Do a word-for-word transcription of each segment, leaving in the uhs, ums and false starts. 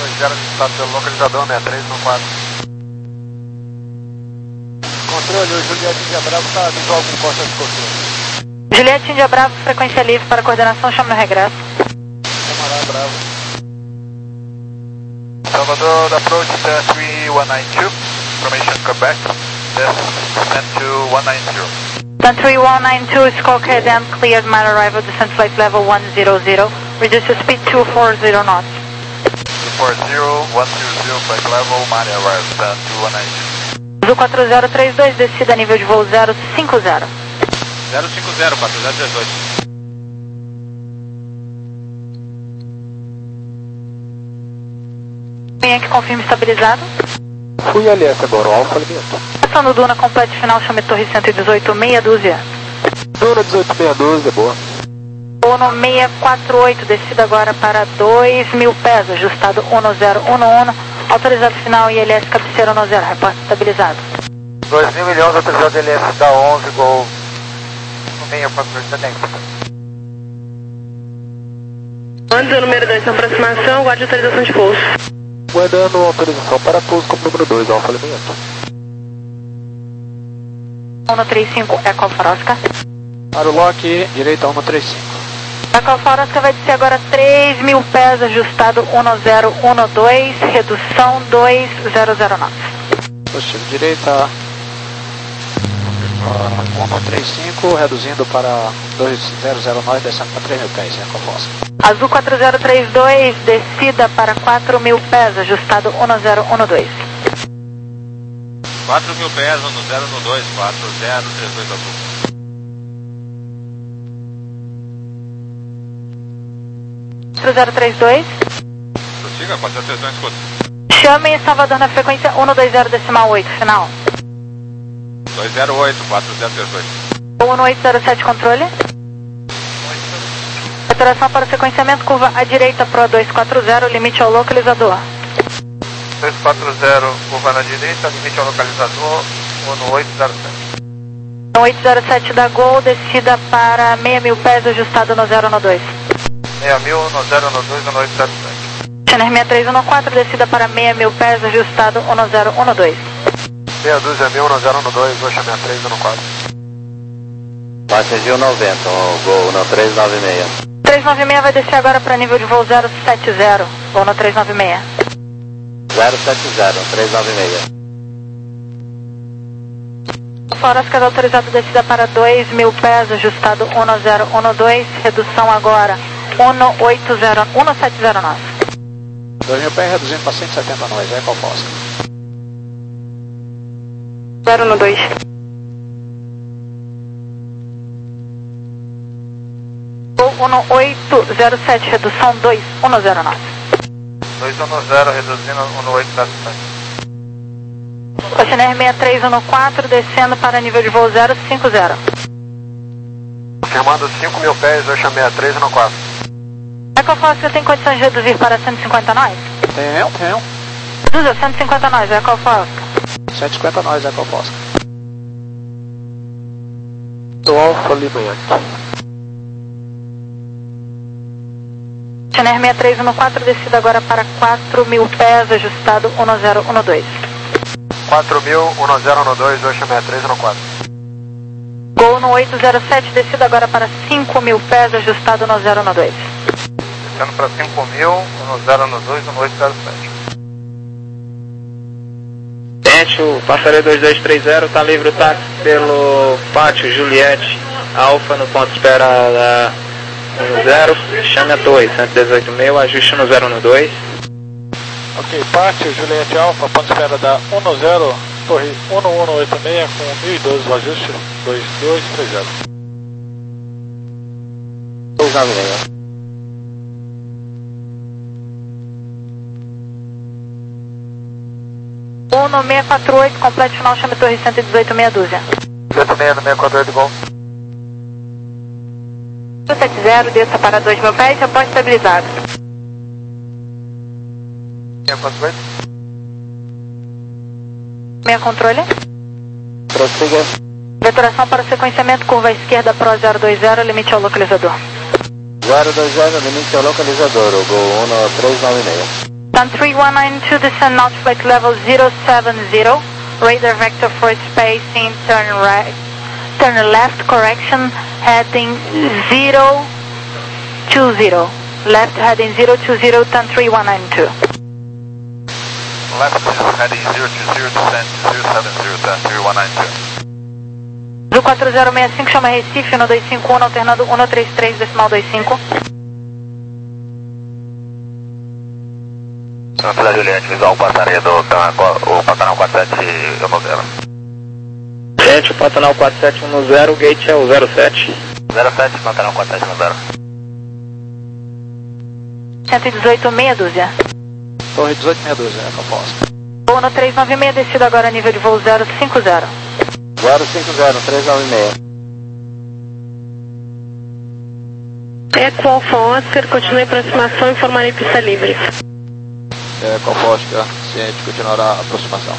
dois zero registrado pelo localizador sessenta e três no quatro. Controle, o Juliette Índia Bravo está visual com costa de controle. Juliette Índia Bravo, frequência livre para coordenação, chame no regresso. Camarada Bravo. Salvador, approach the three one nine two, information Quebec, descent to one nine zero. Then three one nine two, Skull Cadence, cleared my arrival, descent flight level one zero zero, reduce your speed two four zero knots. two four zero, one zero zero, flight level, Mari arrival, descent to one nine zero. Azul quatro zero três dois, descida nível de voo zero cinco zero. zero cinco zero, quatro zero três dois. Yankee, confirme estabilizado. Fui L S agora, o Alfa Limito. Passando Duna, complete final, chame Torre cento e dezoito, meia dúzia. Duna dezoito meia dúzia, boa. Uno seis quatro oito, descida agora para dois mil pés, ajustado um zero um um, autorizado final I L S cabeceira um zero, reporte estabilizado. dois mil milhões, autorizado L S da onze, gol seis quatro oito, detente. Antes do número dois na aproximação, guarde autorização de pouso. Guardando autorização para pouso como número dois, Alfa Limito. um três cinco, Eco Alfa Oscar. Para o lock, direita um três cinco. Eco Alfa Oscar vai descer agora três mil pés, ajustado um zero um dois, redução dois zero zero nove. Positivo, direita um três cinco, reduzindo para dois zero zero nove, descendo para três mil pés, Eco Alfa Oscar. Azul quatro zero três dois, descida para quatro mil pés, ajustado um zero um dois. quatro mil pés, um zero um dois, quatro zero três dois azul. quatro zero três dois. Prossiga, quatro zero três dois, escuta. Chame Salvador na frequência um dois zero decimal oito, final. dois zero oito, quatro zero três dois. um oito zero sete, controle. Alteração para o sequenciamento, curva à direita, Pro dois quatro zero, limite ao localizador. dois quatro zero, curva na direita, limite ao localizador, um oito zero sete. um oito zero sete da Gol, descida para seis mil pés, ajustado no zero um dois. seis mil, no zero um dois, um oito zero sete. Channel seis três um quatro, descida para seis mil pés, ajustado um zero um dois. meia dúzia mil, no zero um dois, Oxa sessenta e três um quatro. Faixa Gil noventa, um voo no três nove seis. três nove seis vai descer agora para nível de voo zero sete zero, voo no três nove seis. zero sete zero, três nove seis. Fora Oscar autorizado, descida para dois mil pés, ajustado um zero um dois, redução agora um oito zero, um sete zero nove. dois mil pés reduzindo para cento e setenta nós, Eco Alfa Oscar. zero um dois. um oito zero sete, redução dois um zero nove. dois um zero, reduzindo um oito zero sete. Oceaner seis três um quatro, descendo para nível de voo zero cinco zero. Confirmando cinco mil pés, Oxa sessenta e três um quatro. Eco Alfa Oscar tem condições de reduzir para cento e cinquenta nós? Tenho, tenho. Reduza cento e cinquenta nós, Eco Alfa Oscar. cento e cinquenta nós, Eco Alfa Oscar. Do Alfa Limito. Oceaner seis três um quatro, descida agora para quatro mil pés, ajustado um zero um dois. quatro mil, um zero um dois, Oxa sessenta e três um quatro. Gol no oito zero sete, descida agora para cinco mil pés, ajustado no zero um dois. Descendo para cinco mil, um zero um dois, um oito zero sete. Gente, o passageiro dois dois três zero está livre o táxi pelo pátio Juliette Alfa no ponto de espera da um zero, chame a torre cento e dezoito mil, ajuste no zero um dois. Ok, pátio Juliette Alfa, ponto de espera da um zero, torre um um oito seis com mil e doze o ajuste, dois dois três zero. dois nove seis. um seis quatro oito, complete final, chame torre cento e dezoito, meia dúzia. dezoito seis no seis quatro oito, gol. sete zero, desça para dois mil pés, reporte estabilizado. seis quatro oito. Meia controle. Prossiga. Vetoração para o sequenciamento, curva à esquerda, Pro zero dois zero, limite ao localizador. zero dois zero, limite ao localizador, o gol um três nove seis. Sun three one nine two, descend now to flight level zero seven zero. Radar vector for spacing, turn right, turn left, correction, heading zero two zero. Left heading zero two zero, Sun three one nine two. Left is heading zero two zero, descend zero seven zero, Sun three one nine two. Azul quatro zero seis cinco, chama Recife, um dois cinco um, alternando um três três, decimal dois cinco. Santa Juliette, visual passaria do o Pantanal quatro sete um zero. Gente, o Pantanal quatro sete um zero, o gate é o zero sete. zero sete, Pantanal quatro sete um zero. cento e dezoito, meia dúzia. Torre dezoito, meia dúzia, é proposta. Voo no três nove seis, descida agora nível de voo zero cinco zero. zero cinco zero, três nove seis. Eco Alfa Oscar, continue a aproximação e informarei pista livre. É, Alfa Oscar, ciente, continuará a aproximação.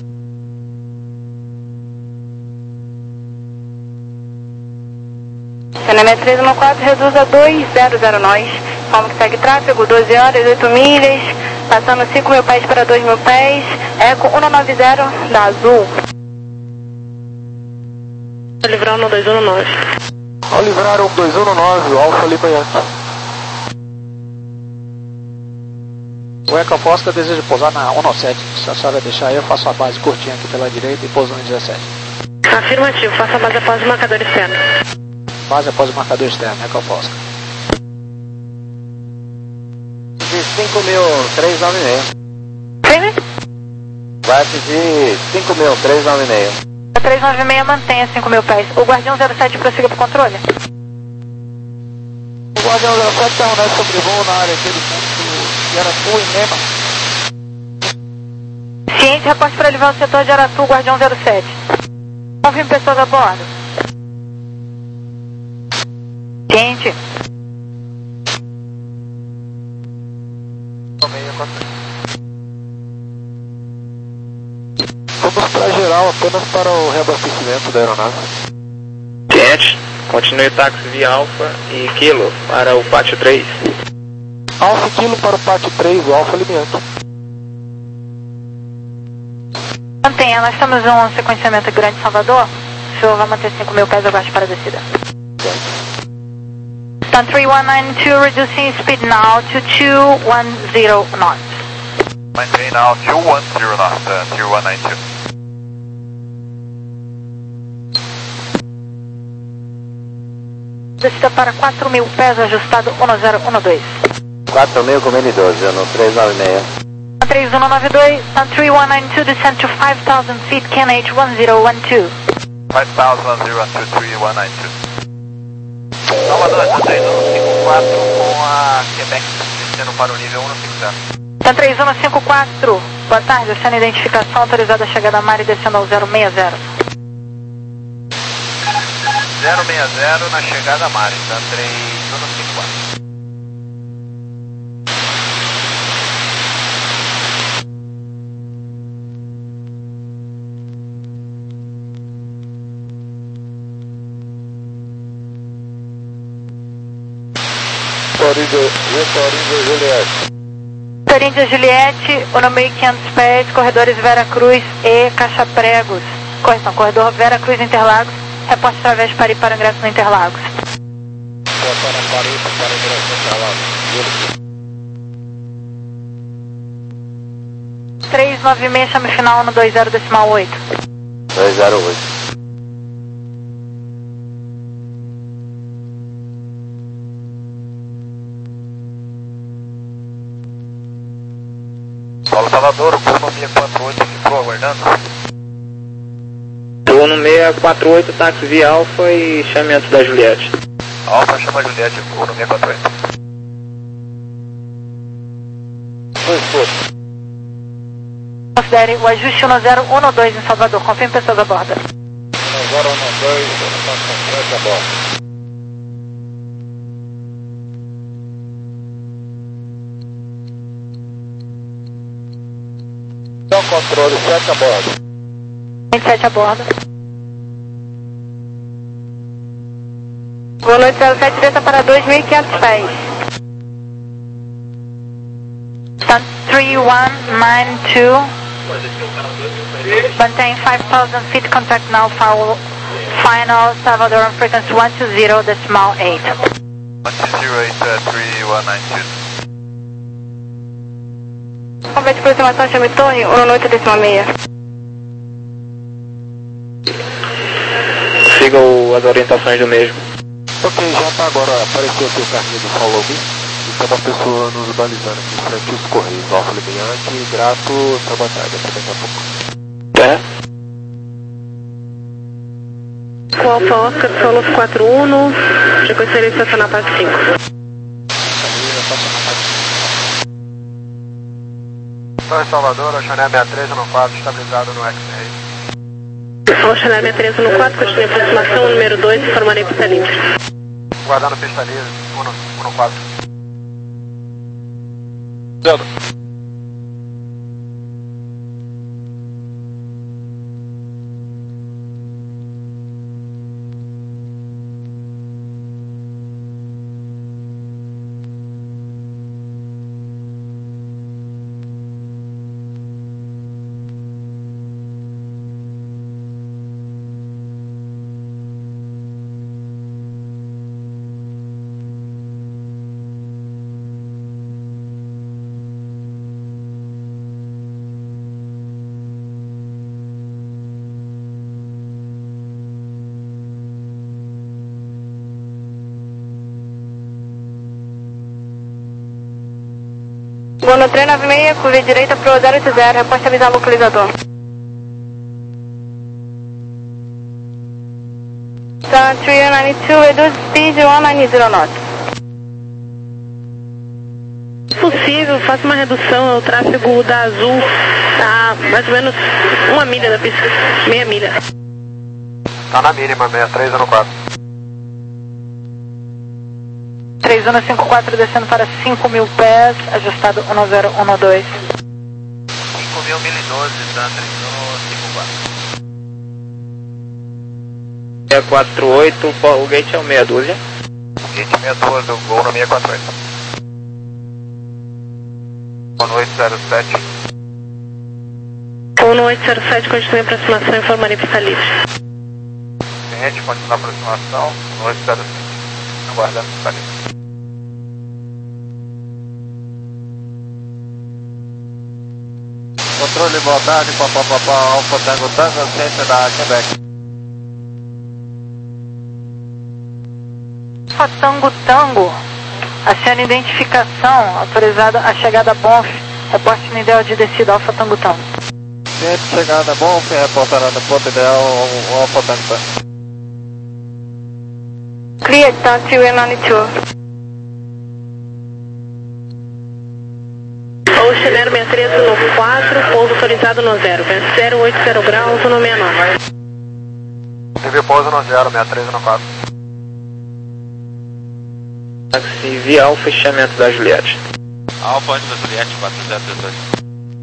C N M três um quatro, reduz a dois zero zero nós. Como que segue tráfego, doze horas, oito milhas, passando cinco mil pés para dois mil pés. Eco cento e noventa da Azul. Livrar um dois um nove. Ao livrar um dois um nove, o Alfa Lima Yankee. O Eco Alfa Oscar deseja pousar na um sete. Se a senhora deixar aí, eu faço a base curtinha aqui pela direita e pouso no dezessete. Afirmativo, faça a base após o marcador externo. Base após o marcador externo, Eco Alfa Oscar. De cinco mil, três nove seis. Firme? Vai de cinco mil, três nove seis. A três nove seis mantenha cinco mil pés. O Guardião zero sete prossiga para o controle. O Guardião zero sete está unidade sobrevoo na área aqui do centro de Aratu e Nema. Ciente, reporte para livrar o setor de Aratu, Guardião zero sete. Confirme pessoas a bordo. Ciente. Vamos para geral, apenas para o reabastecimento da aeronave. Gente, continue o táxi via Alfa e Kilo para o pátio três. Alfa e Kilo para o pátio três, o Alfa Lima Yankee. Mantenha, nós temos um sequenciamento Grande Salvador. O senhor vai manter cinco mil pés, abaixo para a descida. Sun three one nine two, reducing speed now to two one zero knots. Maintain now two one zero knots, uh, three one nine two. Descida para quatro mil pés, ajustado um zero um dois. quatro mil com mil e doze, no três nove seis. três um nove dois, Sun three one nine two, descend to five thousand feet, K N H one zero one two. five thousand one zero two three one nine two. Salvador, Sun três um cinco quatro com a Quebec descendo para o nível um cinco zero. Sun três um cinco quatro, boa tarde, oceano identificação, autorizada a chegada a mar e descendo ao zero seis zero. zero seis zero na chegada a mar, Sun três um cinco quatro. Vitoríndia Juliette. Vitoríndia Juliette, um mil e quinhentos pés, corredores Vera Cruz e Caixa Pregos. Correção, corredor Vera Cruz Interlagos, reporte através de Pari para ingresso no Interlagos. Para Paris, para ingresso no Interlagos. três nove seis, chame final no dois zero decimal oito. dois zero oito. Paulo Salvador, o Bruno seis quatro oito ficou aguardando. Estou no seis quatro oito, táxi via Alfa e chame antes da Juliette. Alfa chama a Juliette, o Bruno seis quatro oito. Considere o ajuste um zero um dois em Salvador, confirme pessoas a bordo. um zero um dois, a bordo. Então, controle sete a bordo. vinte e sete a bordo. Boa noite, zero sete, desça para dois mil e quinhentos pés. Sun three one nine two. Maintain five thousand feet, contact now for final Salvador frequency one two zero decimal eight. one two zero eight three one nine two. Convite de aproximação, chame Tony, um oito decimal seis. Siga o, as orientações do mesmo. Ok, já tá agora, apareceu aqui o carrinho do Follow Me. E tem uma pessoa nos balizando aqui em frente aos Correios. Alfa Limeante, grato, sabotagem, até daqui a pouco. É? Com Alfa Oscar, Solos quatro um, frequência de estacionar para cinco. Torre Salvador, Oceané sessenta e três no quatro, estabilizado no X-Ray. Oceané sessenta e três no quatro, continue aproximação, número dois, informarei pista livre. Guardando pista livre, um no quatro. Zero. Vou no trem nove seis, curva direita pro zero oito zero, reposta avisar o localizador. Sun três nove dois, reduce speed cento e noventa knots. Possível, faça uma redução, o tráfego da Azul tá mais ou menos uma milha da pista, meia milha. Tá na mínima, sessenta e três no quatro. três um cinco quatro descendo para cinco mil pés, ajustado um zero um dois. cinco mil, mil e doze, tá? três um cinco quatro. seis quatro oito, o gate é o meia dúzia. Gate sessenta e dois, do Gol no seiscentos e quarenta e oito. um oito zero sete. um oito zero sete, continue aproximação, informarei pista livre. Cliente, continua a aproximação, um oito zero sete. Aguardando pista livre. Controle, boa tarde, papapá, Alfa Tango Tango, centro da Quebec. Alfa Tango Tango, acena identificação, autorizada a chegada Bonf, reporte no ideal de descida Alfa Tango Tango. Cliente chegada, bom, reportará no ponto ideal, o Alfa Tango Tango. Clear, Sun três nove dois. Oceaner sessenta e três no quatro, pouso autorizado no zero, zero oito zero graus, no sessenta e nove. Teve pouso no zero, sessenta e três no quatro. Táxi via Alfa, fechamento da Juliette. Alfa antes da Juliette, quatro zero dezoito.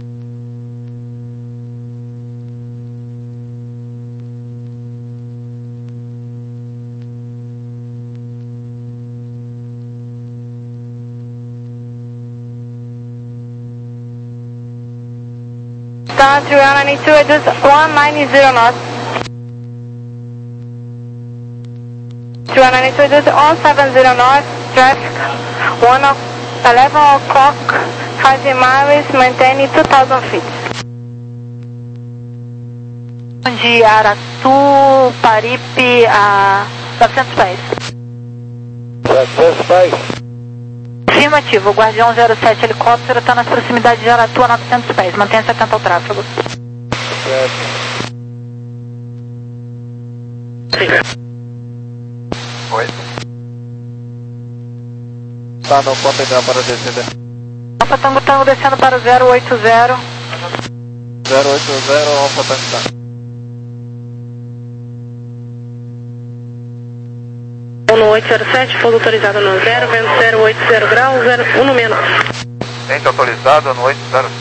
Sun três nove dois, reduce cento e noventa knots. três nove dois, reduce cento e setenta knots, traffic eleven o'clock, five miles, maintain two thousand feet. De Aratu, Paripe a novecentos pés. setecentos pés. Afirmativo, o Guardião zero sete helicóptero está nas proximidades de Aratu a novecentos pés, mantenha-se atento ao tráfego. Oi? Tá no ponto ideal para descida. Alfa Tango Tango descendo para o zero oito zero. zero oito zero, Alfa Tango Tango. um oito zero sete, pouso autorizado no zero, vento zero oito zero graus, zero um sessenta e nove. Tente autorizado no oito zero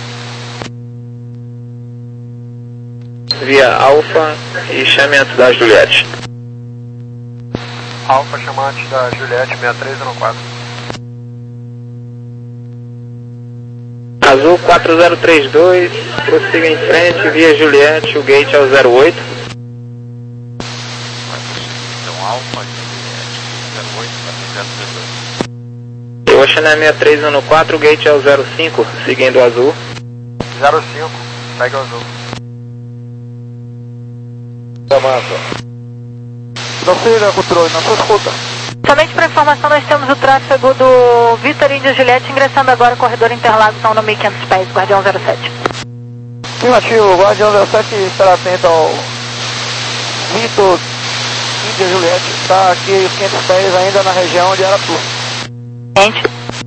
sete. Via Alfa e chamamento da Juliette. Alfa chamante da Juliette, sessenta e três no quatro. Azul quatro zero três dois, prossiga em frente, via Juliette, o gate é o zero oito. Então, Alfa, Juliette, zero oito, quatro zero três dois. Ocean é seis três um quatro, o gate é o zero cinco, seguindo o azul. zero cinco, segue o azul. Chamando. Não seja controle, na sua escuta. Somente para informação, nós temos o tráfego do Vitor Índia Juliette ingressando agora no corredor Interlagos, não no mil e quinhentos pés, Guardião zero sete. Afirmativo, Guardião zero sete estará atento ao Vitor Índia Juliette, está aqui os quinhentos pés ainda na região de Aratu. Gente.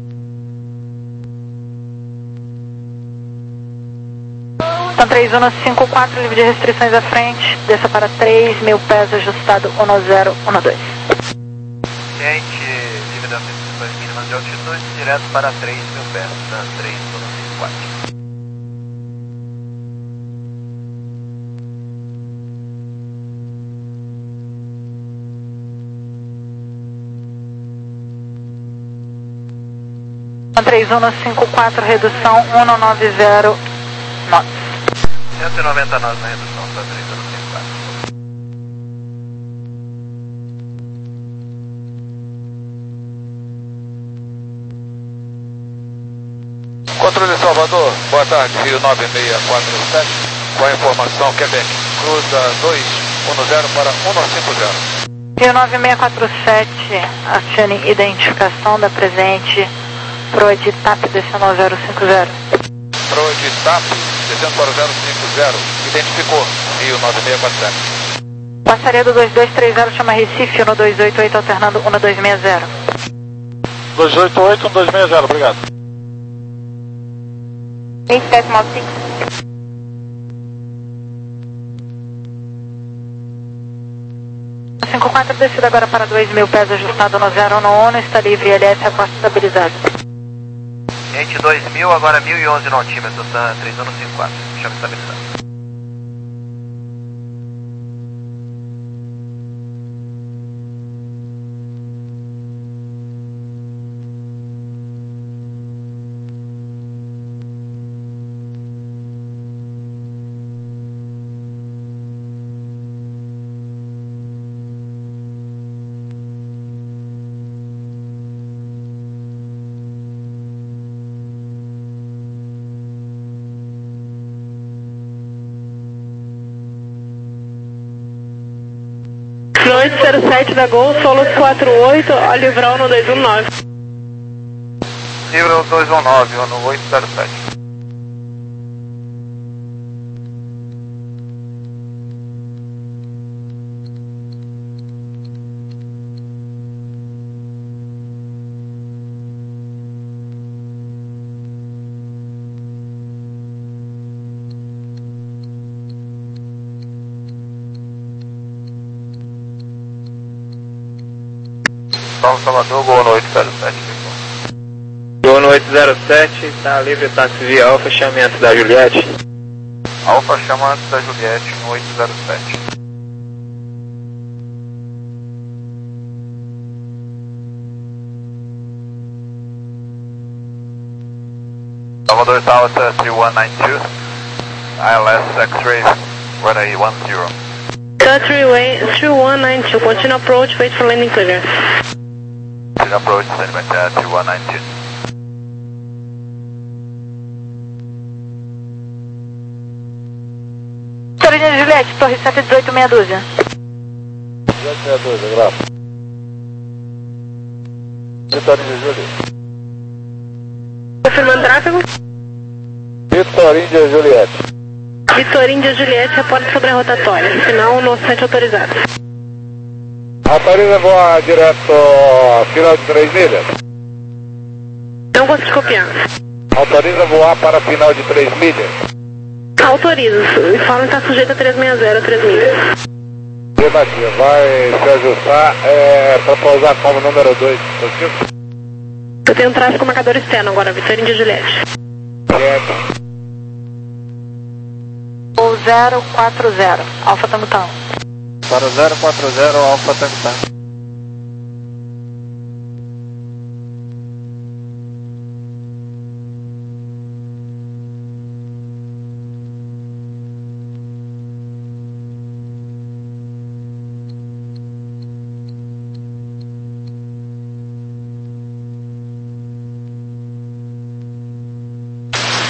Então três um cinco quatro, livre de restrições à frente, desça para três mil pés, ajustado um zero um dois. Gente, livre das restrições mínimas de altitude, direto para três mil pés, tá? três um cinco quatro. três um cinco quatro, redução um nove zero knots. cento e noventa nós na redução, tá? três um cinco quatro. Controle Salvador, boa tarde, Rio nove seis quatro sete, com a informação Quebec, cruza dois um zero para um cinco zero. Rio nove seis quatro sete, acione identificação da presente Proeditap decimal zero cinco zero. Proeditap descendo para o zero cinco zero, identificou, Rio nove seis quatro sete. Passaria do dois dois três zero, chama Recife, um dois oito oito, alternando um dois seis zero. dois oito oito, um dois seis zero, obrigado. vinte e sete nove cinco. cinco quatro, descida agora para dois mil pés, ajustado no zero um um, está livre, L S, aposta estabilizado. Gente, dois mil, agora mil e onze no altímetro, tá? três um cinco quatro, chama estabilizado. oito zero sete da Gol, solo quatro oito, a livrar no dois um nove. Livre dois um nove, no oito zero sete. Salve Salvador, Gol no oito zero sete. Gol no oito zero sete, está livre táxi via Alfa, chame antes da Juliette. Alfa chama antes da Juliette no oito zero sete. Salvador South uh, three one nine two, I L S X-ray, runway one zero. three one nine two, continue approach, wait for landing clearance. Continue approach, send back to three one nine two. Torre Juliette, Torre sete dezoito, meia dúzia. meia dúzia, graças. Vitorinha Juliette. Confirmando tráfego. Vitorinha Juliette. Vitorinha Juliette, reporte sobre a rotatória. Final no sete autorizado. Autoriza voar direto ao final de três milhas. Não consegui copiar. Autoriza voar para final de três milhas. Autorizo. Me falam que está sujeito a trezentos e sessenta, três milhas. Afirmativa, vai se ajustar é, para pousar como número dois, positivo? Eu tenho um tráfego marcador externo agora, Vitorinha Juliette. Quieto. O zero quatro zero, Alfa Tango Tango. Para o zero quatro zero, Alfa Tango Tango.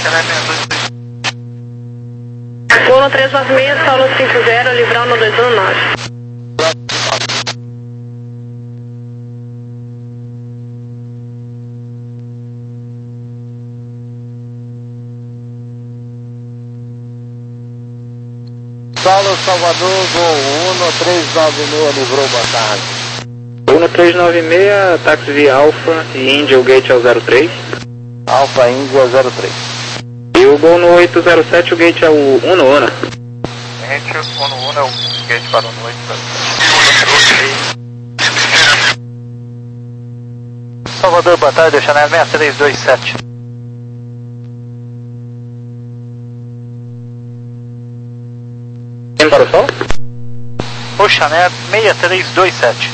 Chanel seis dois seis. Gol no três nove seis, Saulo cinco zero, Livrão no dois um nove. Saulo Salvador, Gol um três nove seis, livrou, boa tarde. um três nove seis, táxi via Alfa e Índia, o gate é o zero três. Alfa Índia zero três. E o Gol no oito zero sete, o gate é o Uno Una. Gente, o Uno Uno é o gate para o oito zero sete. Salvador, boa tarde, Chanel seis três dois sete. Vem para o sol? O Chanel seis três dois sete.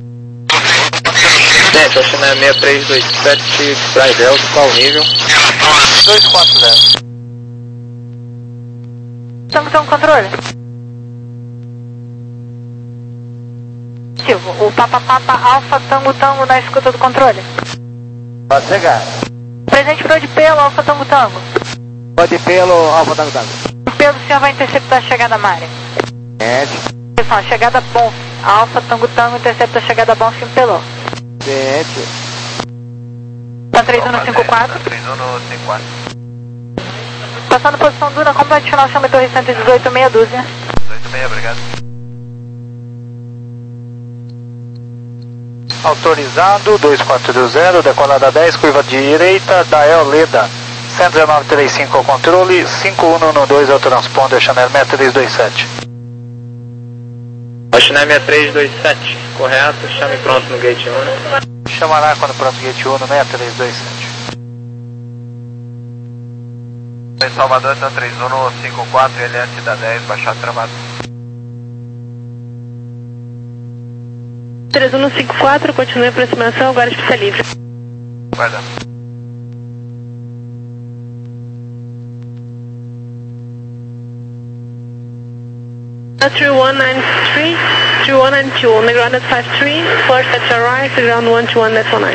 Gente, o Chanel seis três dois sete, Fly Delta, qual o nível? dois quatro zero. Tango, tango, controle. Silvio, o Papa Papa Alfa Tango Tango na escuta do controle. Pode chegar. Presente pro de pelo, Alfa Tango Tango. Pode pelo Alfa Tango Tango. Pelo, o senhor vai interceptar a chegada Mari. Gente. Pessoal, chegada Bonf. Alfa Tango Tango intercepta a chegada Bonf em Pelô. Gente. Tá três um no cinco quatro. três um no cinco quatro. Passando posição dura, complete final, chama Torre cento e dezoito, meia dúzia. dezoito seis, obrigado. Autorizado, dois quatro zero, decolada dez, curva direita, Dael Leda. cento e dezenove trinta e cinco ao controle, cinco um no dois é o transponder, Chanel seis três dois sete. Chanel seis três dois sete, correto, chame pronto no gate um. Chamará quando pronto gate um no seis três dois sete. Em Salvador, está três um no cinco quatro, L S da dez, baixado travado. três um no cinco quatro, continue a aproximação, agora pista livre. Guarda. three one nine three, three one nine two, on the ground at five three, first at your right, the ground one two one, that's one nine.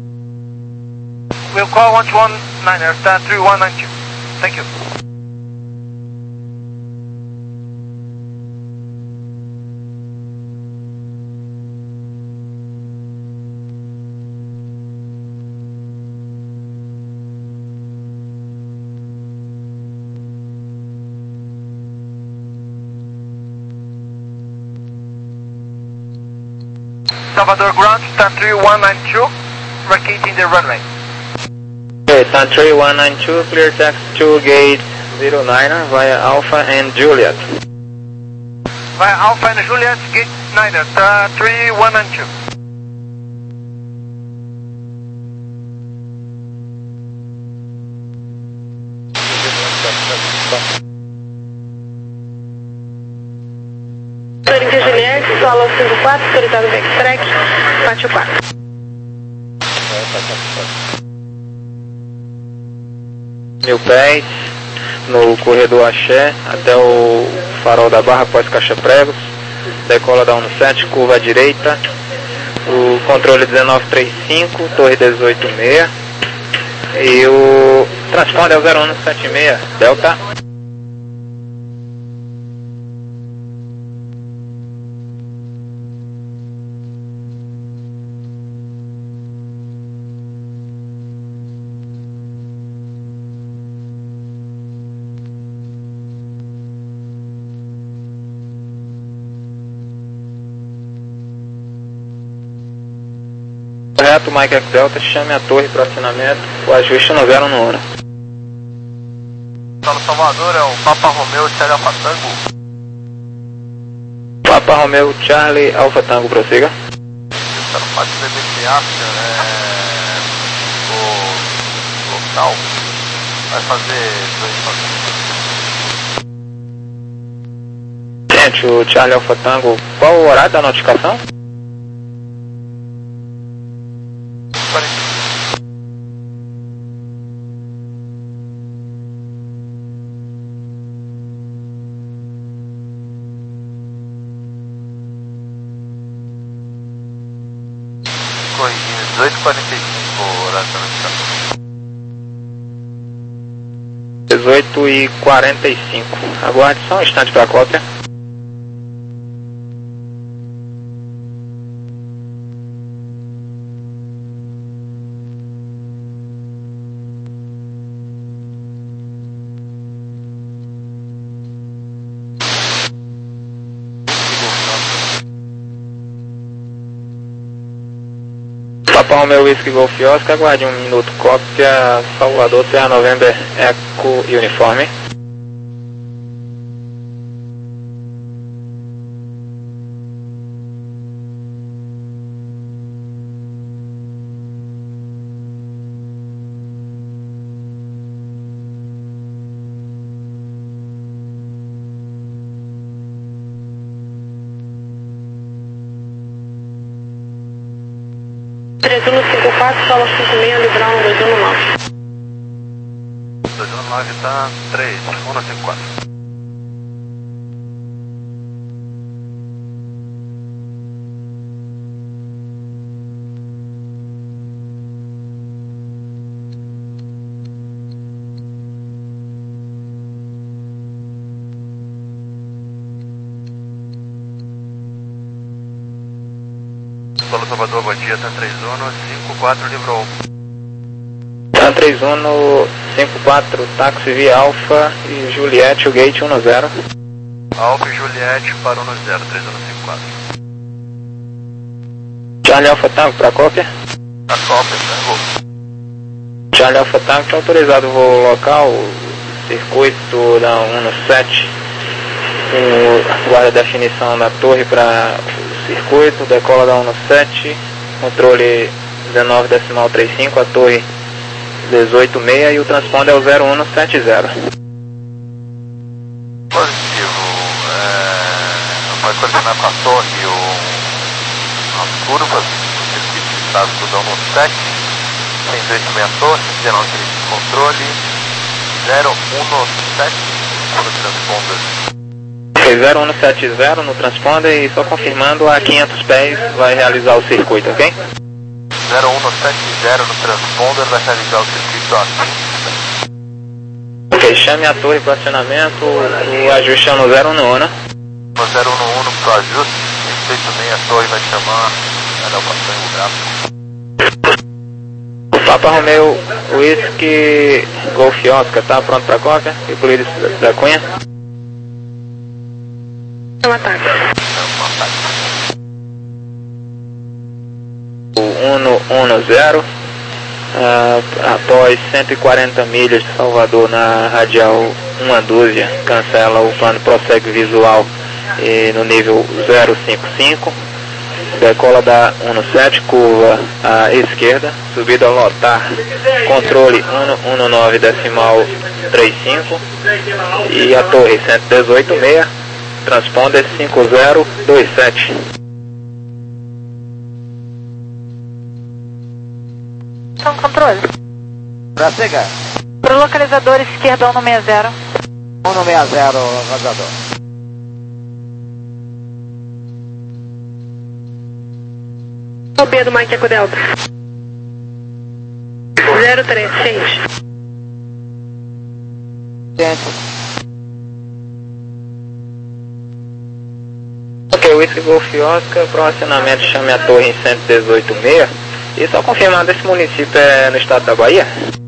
We'll call one two one niner, stand three one nine two. Thank you. Salvador ground, stand three one nine two, vacating the runway. Okay, stand three one nine two, clear taxi to gate zero nine via Alpha and Juliet. Via Alpha and Juliet, gate niner, uh, three one nine two. Torre Juliet, solo cinco quatro, autorizado o backtrack, pátio quatro. Mil pés no corredor Axé até o farol da Barra após caixa pregos, decola da sete, curva à direita, o controle dezenove trinta e cinco, torre dezoito seis e o transponder é o zero um sete seis, Delta. Correto, Mike X Delta, chame a torre para acionamento, o ajuste no zero no Una. No Salvador é o Papa Romeo Charlie Alpha Tango. Papa Romeo Charlie Alpha Tango, prossiga. Está no pátio B B C After, é... o local vai fazer dois Gente, o Charlie Alpha Tango, qual o horário da notificação? corrigindo, dezoito e quarenta e cinco horário da notificação. dezoito e quarenta e cinco. Aguarde só um instante para a cópia. Papa Romeo Whisky Golf Oscar, aguarde um minuto, cópia Salvador, T A November Eco Uniforme. três um cinco quatro, solo cinco seis, Libral dois um nove. dois um nove tá três um cinco quatro. Solo Salvador, bom dia, tá três um cinco quatro, livrou. Tá três um cinco quatro, táxi via Alfa e Juliette, o gate um zero. Alfa e Juliette para um zero, três um cinco quatro. Charlie Alfa Tango para cópia. A cópia, Tango. Charlie Alfa Tango, está autorizado o voo local, o circuito da um sete, o guarda definição da torre para circuito, decola da um sete, controle dezenove decimal trinta e cinco, a torre dezoito seis e o transponder é o zero um sete zero. Positivo, é, vai coordenar com a torre o, as curvas, o circuito de tráfego da um sete, cento e oito seis a torre, dezenove trinta e cinco controle, zero um sete no transponder. zero um sete zero no transponder e só confirmando, a quinhentos pés vai realizar o circuito, ok? zero um sete zero no transponder vai realizar o circuito a quinhentos pés. Ok, chame a torre para acionamento, o ajuste é no zero um um, né? No zero um um para o ajuste, respeito bem, a torre vai chamar, vai dar o passeio gráfico. Papa Romeo Whisky Golf Oscar, tá pronto para cópia? Euclides da Cunha. É um ataque. O um um zero, uh, após cento e quarenta milhas de Salvador na radial uma dúzia, cancela o plano prossegue visual e no nível zero cinco cinco, decola da um sete, curva à esquerda, subida ao lotar, controle um um nove decimal trinta e cinco e a torre cento e dezoito seis, transponder cinco zero dois sete. Então, controle. Pra chegar. Pro localizador esquerdo um seis zero. um seis zero, localizador. O B do Mike Eco Delta. zero três, change. Gente. Ok, Whisky Golf Oscar, para o acionamento chame a torre em cento e dezoito seis. E só confirmando, esse município é no estado da Bahia?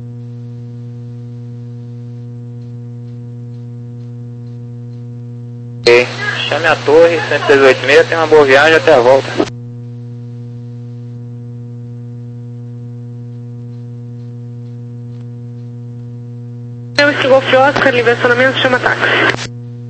Ok, chame a torre cento e dezoito seis, tenha uma boa viagem, até a volta. Whisky Golf Oscar, livre acionamento, chama táxi.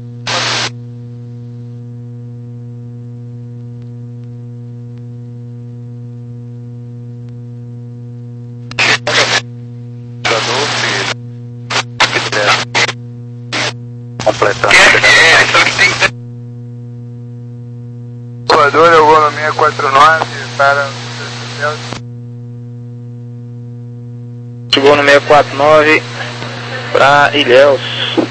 Completando. Salvador, eu vou no seis quatro nove para Chegou no seis quatro nove para Ilhéus.